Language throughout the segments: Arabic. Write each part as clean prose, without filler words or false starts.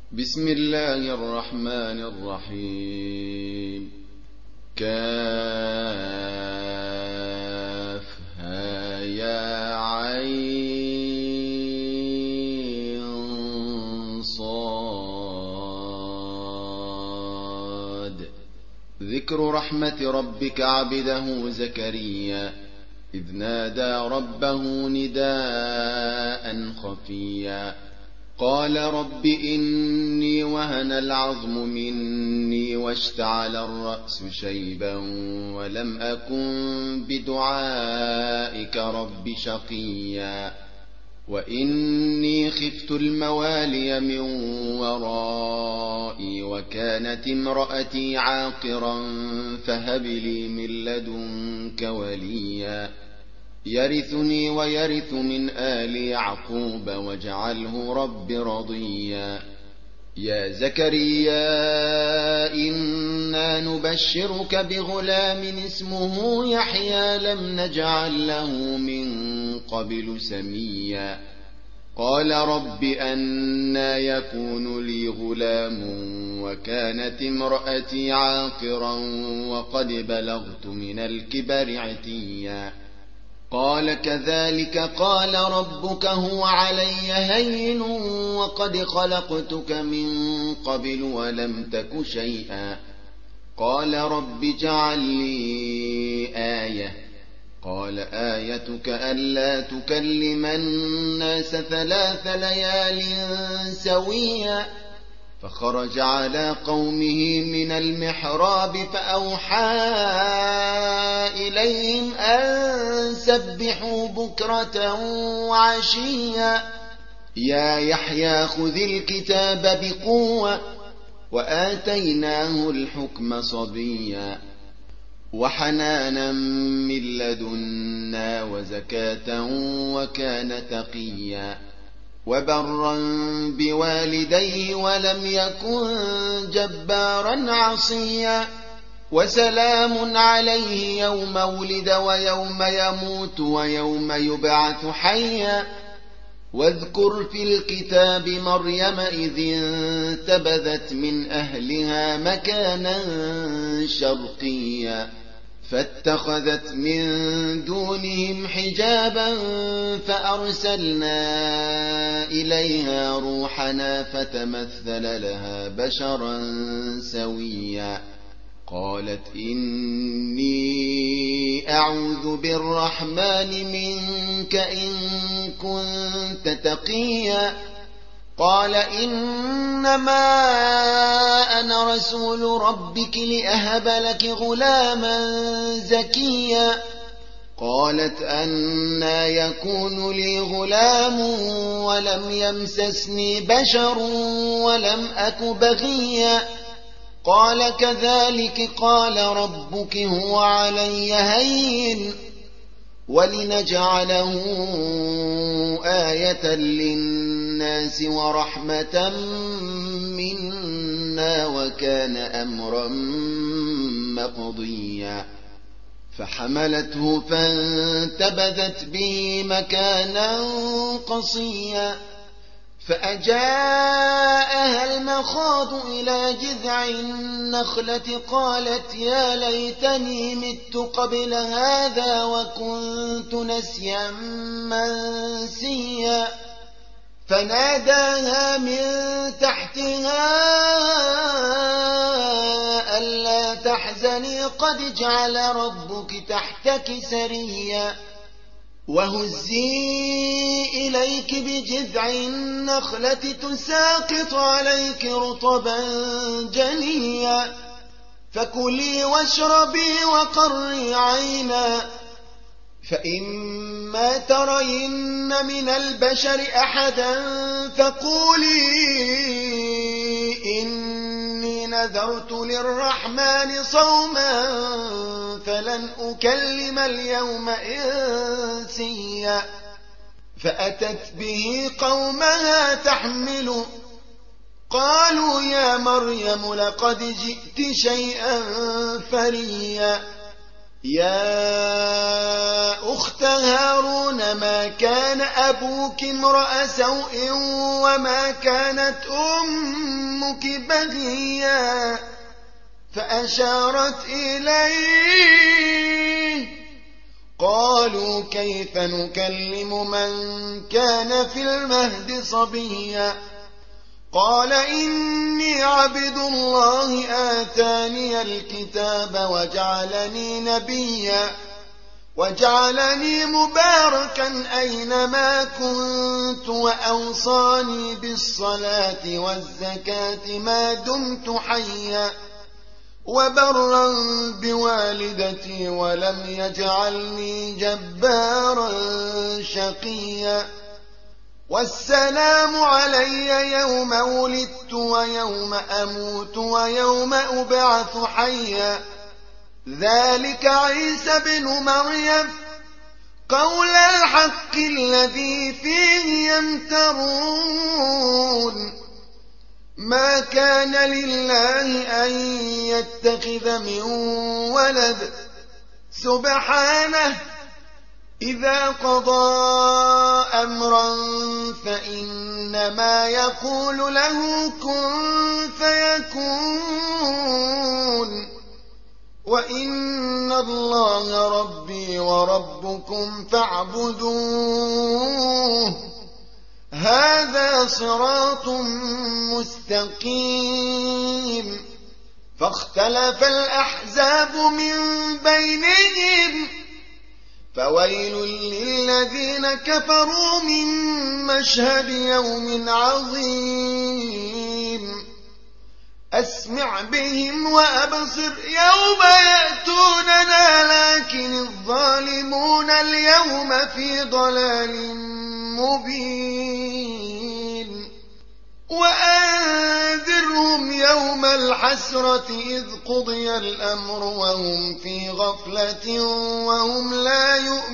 بسم الله الرحمن الرحيم. كافها يا عين صاد. ذكر رحمة ربك عبده زكريا إذ نادى ربه نداء خفيا قال رب إني وهن العظم مني واشتعل الرأس شيبا ولم أكن بدعائك رب شقيا وإني خفت الموالي من ورائي وكانت امرأتي عاقرا فهب لي من لدنك وليا يرثني ويرث من آل يعقوب واجعله رب رضيا. يا زكريا إنا نبشرك بغلام اسمه يحيى لم نجعل له من قبل سميا قال رب أنى يكون لي غلام وكانت امرأتي عاقرا وقد بلغت من الكبر عتيا قال كذلك قال ربك هو علي هين وقد خلقتك من قبل ولم تك شيئا قال رب اجعل لي آية قال آيتك ألا تكلم الناس 3 ليال سويا فخرج على قومه من المحراب فأوحى إليهم أن سبحوا بكرة وعشيا يا يحيى خذ الكتاب بقوة وآتيناه الحكم صبيا وحنانا من لدنا وزكاة وكان تقيا وبرا بوالديه ولم يكن جبارا عصيا وسلام عليه يوم ولد ويوم يموت ويوم يبعث حيا واذكر في الكتاب مريم إذ انتبذت من أهلها مكانا شرقيا فاتخذت من دونهم حجابا فأرسلنا إليها روحنا فتمثل لها بشرا سويا قالت إني أعوذ بالرحمن منك إن كنت تقيا قال إنما أنا رسول ربك لأهب لك غلاما زكيا قالت أنى يكون لي غلام ولم يمسسني بشر ولم أك بغيا قال كذلك قال ربك هو علي هين ولنجعله آية للناس ورحمة منا وكان أمرا مقضيا فحملته فانتبذت به مكانا قصيا فأجاءها المخاض إلى جذع النخلة قالت يا ليتني مت قبل هذا وكنت نسيا منسيا فناداها من تحتها ألا تحزني قد جعل ربك تحتك سريا وهزي إليك بجذع النخلة تساقط عليك رطبا جنيا فكلي واشربي وقري عينا فإما ترين من البشر أحدا فقولي إني نذرت للرحمن صوما فلن أكلم اليوم إنسيا فأتت به قومها تحمله قالوا يا مريم لقد جئت شيئا فريا يا أخت هارون ما كان أبوك امرأ سوء وما كانت أمك بغيا فأشارت إليه قالوا كيف نكلم من كان في المهد صبيا قال إني عبد الله آتاني الكتاب وجعلني نبيا وجعلني مباركا أينما كنت وأوصاني بالصلاة والزكاة ما دمت حيا وبرا بوالدتي ولم يجعلني جبارا شقيا والسلام علي يوم ولدت ويوم أموت ويوم أبعث حيا ذلك عيسى بن مريم قول الحق الذي فيه يمترون ما كان لله أن يتخذ من ولد سبحانه إذا قضى أمرا فإنما يقول له كن فيكون وإن الله ربي وربكم فاعبدوه هذا صراط مستقيم فاختلف الأحزاب من بينهم فويل للذين كفروا من مشهد يوم عظيم أسمع بهم وأبصر يوم يأتوننا لكن الظالمون اليوم في ضلال مبين وأنذرهم يوم الحسرة إذ قضي الأمر وهم في غفلة وهم لا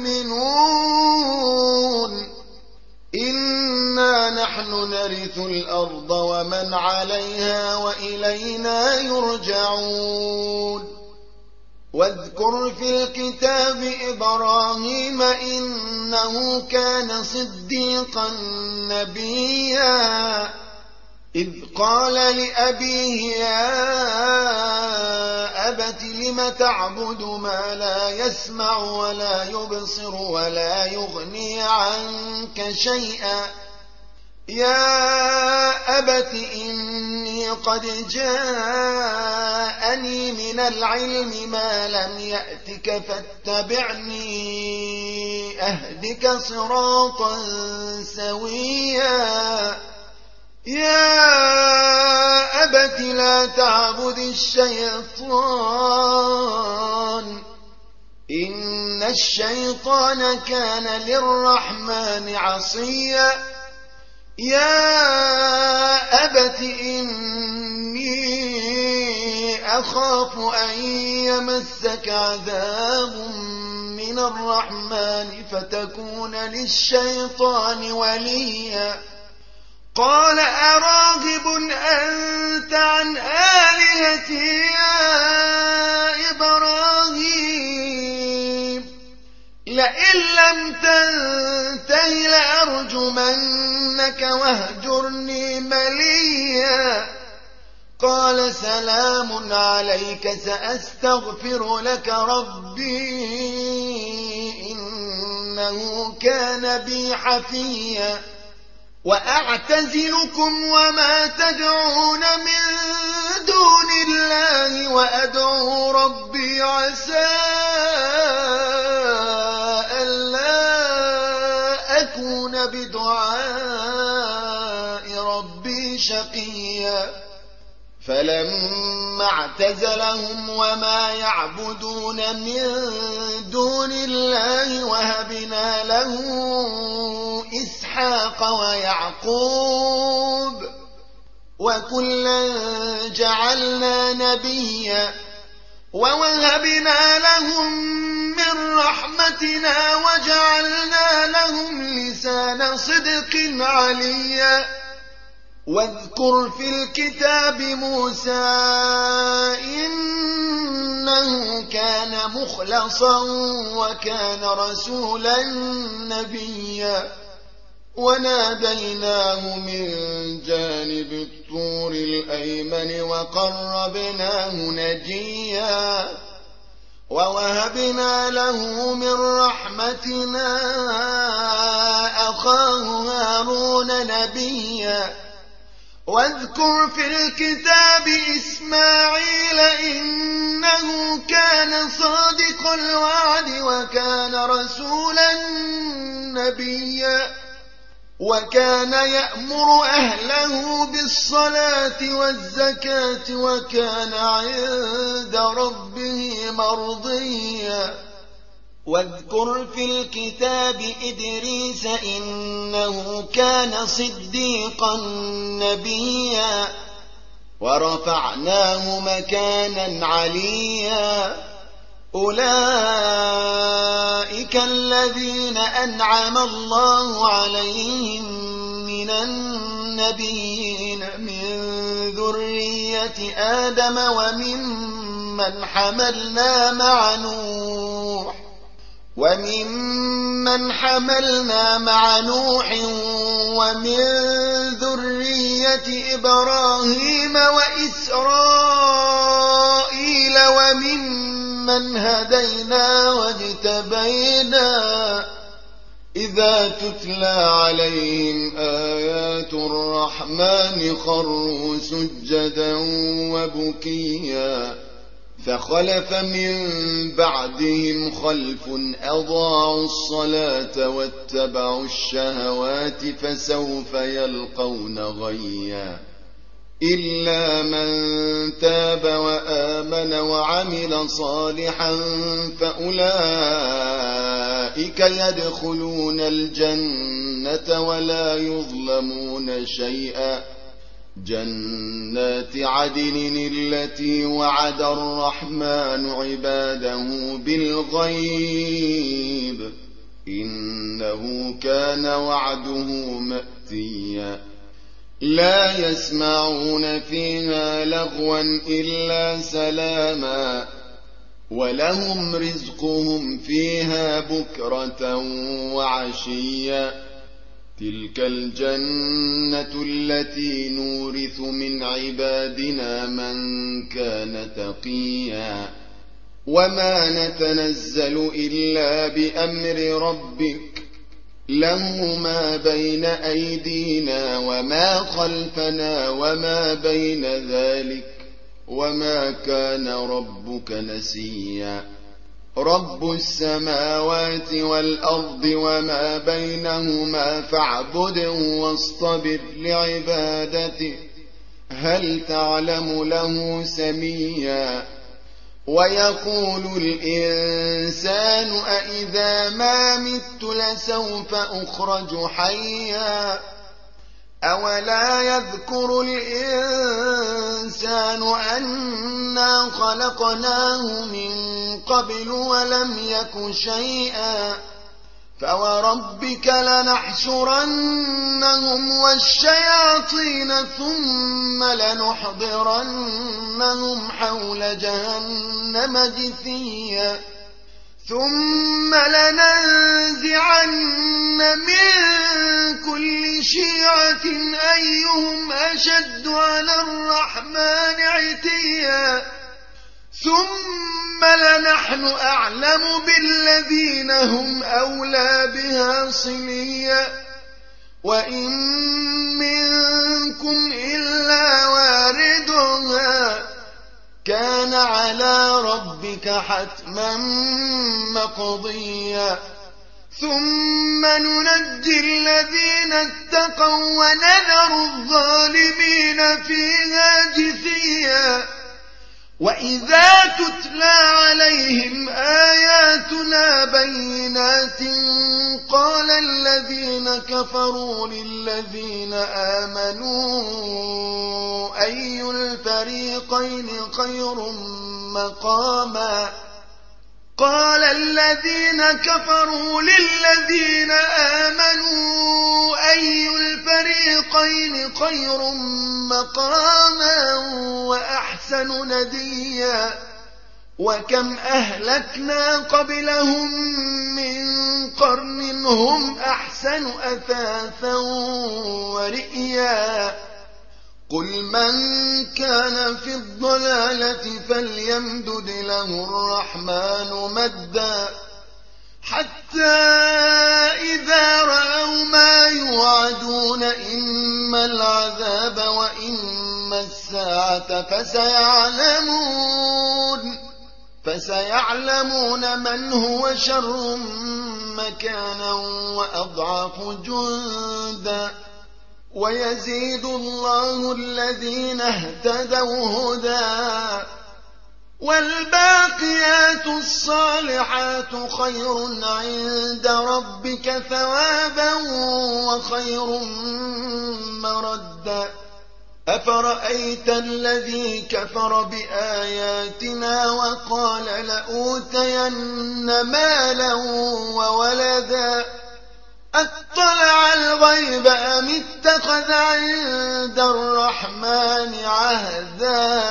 يؤمنون إنا نحن نرث الأرض ومن عليها وإلينا يرجعون واذكر في الكتاب إبراهيم إنه كان صديقا نبيا إذ قال لأبيه يا أبت لم تعبد ما لا يسمع ولا يبصر ولا يغني عنك شيئا يا أبت إني قد جاءني من العلم ما لم يأتك فاتبعني أهدك صراطا سويا يا أبت لا تعبد الشيطان إن الشيطان كان للرحمن عصيا يا أبت إني أخاف أن يمسك عذاب من الرحمن فتكون للشيطان وليا قال أراغب أنت عن آلهتي يا إبراهيم لئن لم تنته لأرجمنك واهجرني مليا قال سلام عليك سأستغفر لك ربي إنه كان بي حفيا وأعتزلكم وما تدعون من دون الله وأدعو ربي عسى ألا أكون بدعاء ربي شقيا فلما اعتزلهم وما يعبدون من دون الله وهبنا له إسحاق ويعقوب وكلا جعلنا نبيا ووهبنا لهم من رحمتنا وجعلنا لهم لسان صدق عليا واذكر في الكتاب موسى إنه إنه كان مخلصا وكان رسولا نبيا وناديناه من جانب الطور الأيمن وقربناه نجيا ووهبنا له من رحمتنا أخاه هارون نبيا واذكر في الكتاب إسماعيل إنه كان صادق الوعد وكان رسولا نبيا وكان يأمر أهله بالصلاة والزكاة وكان عند ربه مرضيا واذكر في الكتاب إدريس إنه كان صديقا نبيا ورفعناه مكانا عليا أولئك الذين أنعم الله عليهم من النبيين من ذرية آدم وممن حملنا مع نوح ومن ذرية إبراهيم وإسرائيل وممن هدينا واجتبينا إذا تتلى عليهم آيات الرحمن خروا سجدا وبكيا فخلف من بعدهم خلف أضاعوا الصلاة واتبعوا الشهوات فسوف يلقون غيا إلا من تاب وآمن وعمل صالحا فأولئك يدخلون الجنة ولا يظلمون شيئا جنات عدن التي وعد الرحمن عباده بالغيب إنه كان وعده مأتيا لا يسمعون فيها لغوا إلا سلاما ولهم رزقهم فيها بكرة وعشيا تلك الجنة التي نورث من عبادنا من كان تقيا وما نتنزل إلا بأمر ربك له ما بين أيدينا وما خلفنا وما بين ذلك وما كان ربك نسيا رب السماوات والأرض وما بينهما فاعبده واصطبر لعبادته هل تعلم له سميا ويقول الإنسان أإذا ما مت لسوف أخرج حيا أولا يذكر الإنسان أنا خلقناه من قبل ولم يك شيئا فوربك لنحشرنهم والشياطين ثم لنحضرنهم حول جهنم جثيا ثم لننزعن من كل شيعة أيهم أشد على الرحمن عتيا ثم لنحن أعلم بالذين هم أولى بها صليا وإن منكم إلا واردها كان على ربك حتما مقضيا ثم ننجي الذين اتقوا ونذر الظالمين فيها جثيا وإذا تتلى عليهم آياتنا بينات قال الذين كفروا للذين آمنوا أي الفريقين خير مقاما قال الذين كفروا للذين آمنوا أي الفريقين خير مقاما وأحسن نديا وكم أهلكنا قبلهم من قرن هم أحسن أثاثا ورئيا قل من كان في الضلالة فليمدد له الرحمن مدا حتى إذا رأوا ما يوعدون إما العذاب وإما الساعة فسيعلمون من هو شر مكانا وأضعف جندا ويزيد الله الذين اهتدوا هدى والباقيات الصالحات خير عند ربك ثوابا وخير مردا أفرأيت الذي كفر بآياتنا وقال لأوتين مالا وولدا أطلع الغيب أم اتخذ عند الرحمن عهدا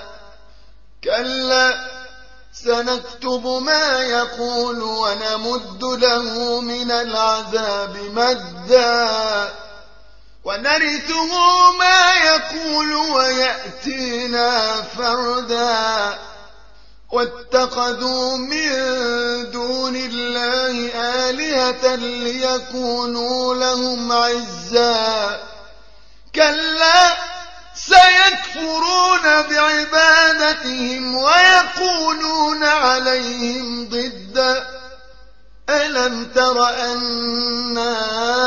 كلا سنكتب ما يقول ونمد له من العذاب مدا ونرثه ما يقول ويأتينا فردا واتخذوا من دون الله آلهة ليكونوا لهم عزا كلا سيكفرون بعبادتهم ويكونون عليهم ضدا ألم تر أنا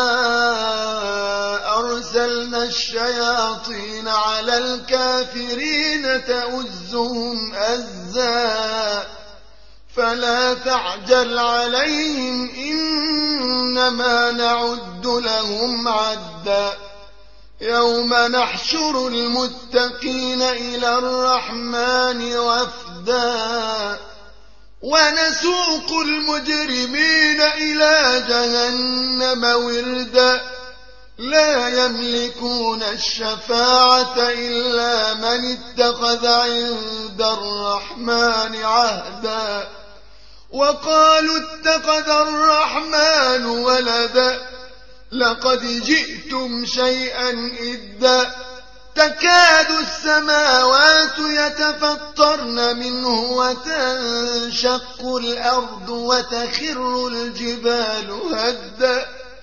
أرسلنا الشياطين على الكافرين تؤزهم أزا فلا تعجل عليهم إنما نعد لهم عدا يوم نحشر المتقين إلى الرحمن وفدا ونسوق المجرمين إلى جهنم وردا لا يملكون الشفاعة إلا من اتخذ عند الرحمن عهدا وقالوا اتخذ الرحمن ولدا لقد جئتم شيئا إدا تكاد السماوات يتفطرن منه وتنشق الأرض وتخر الجبال هدا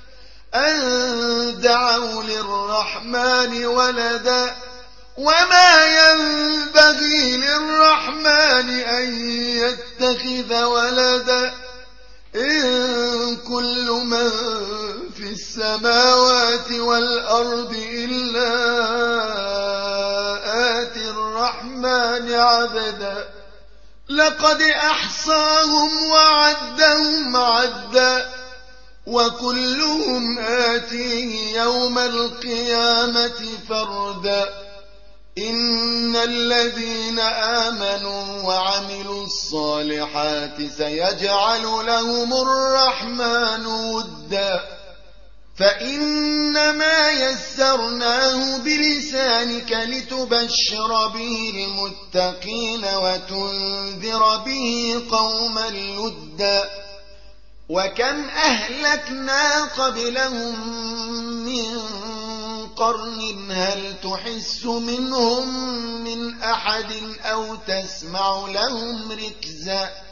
أن دعوا للرحمن ولدا وما ينبغي للرحمن أن يتخذ ولدا إن كل من في السماوات والأرض إلا آتي الرحمن عبدا لقد أحصاهم وعدهم عدا وكلهم آتيه يوم القيامة فردا إن الذين آمنوا وعملوا الصالحات سيجعل لهم الرحمن ودا فإنما يسرناه بلسانك لتبشر به المتقين وتنذر به قوما لدا وكم أهلكنا قبلهم من قرن هل تحس منهم من أحد أو تسمع لهم ركزا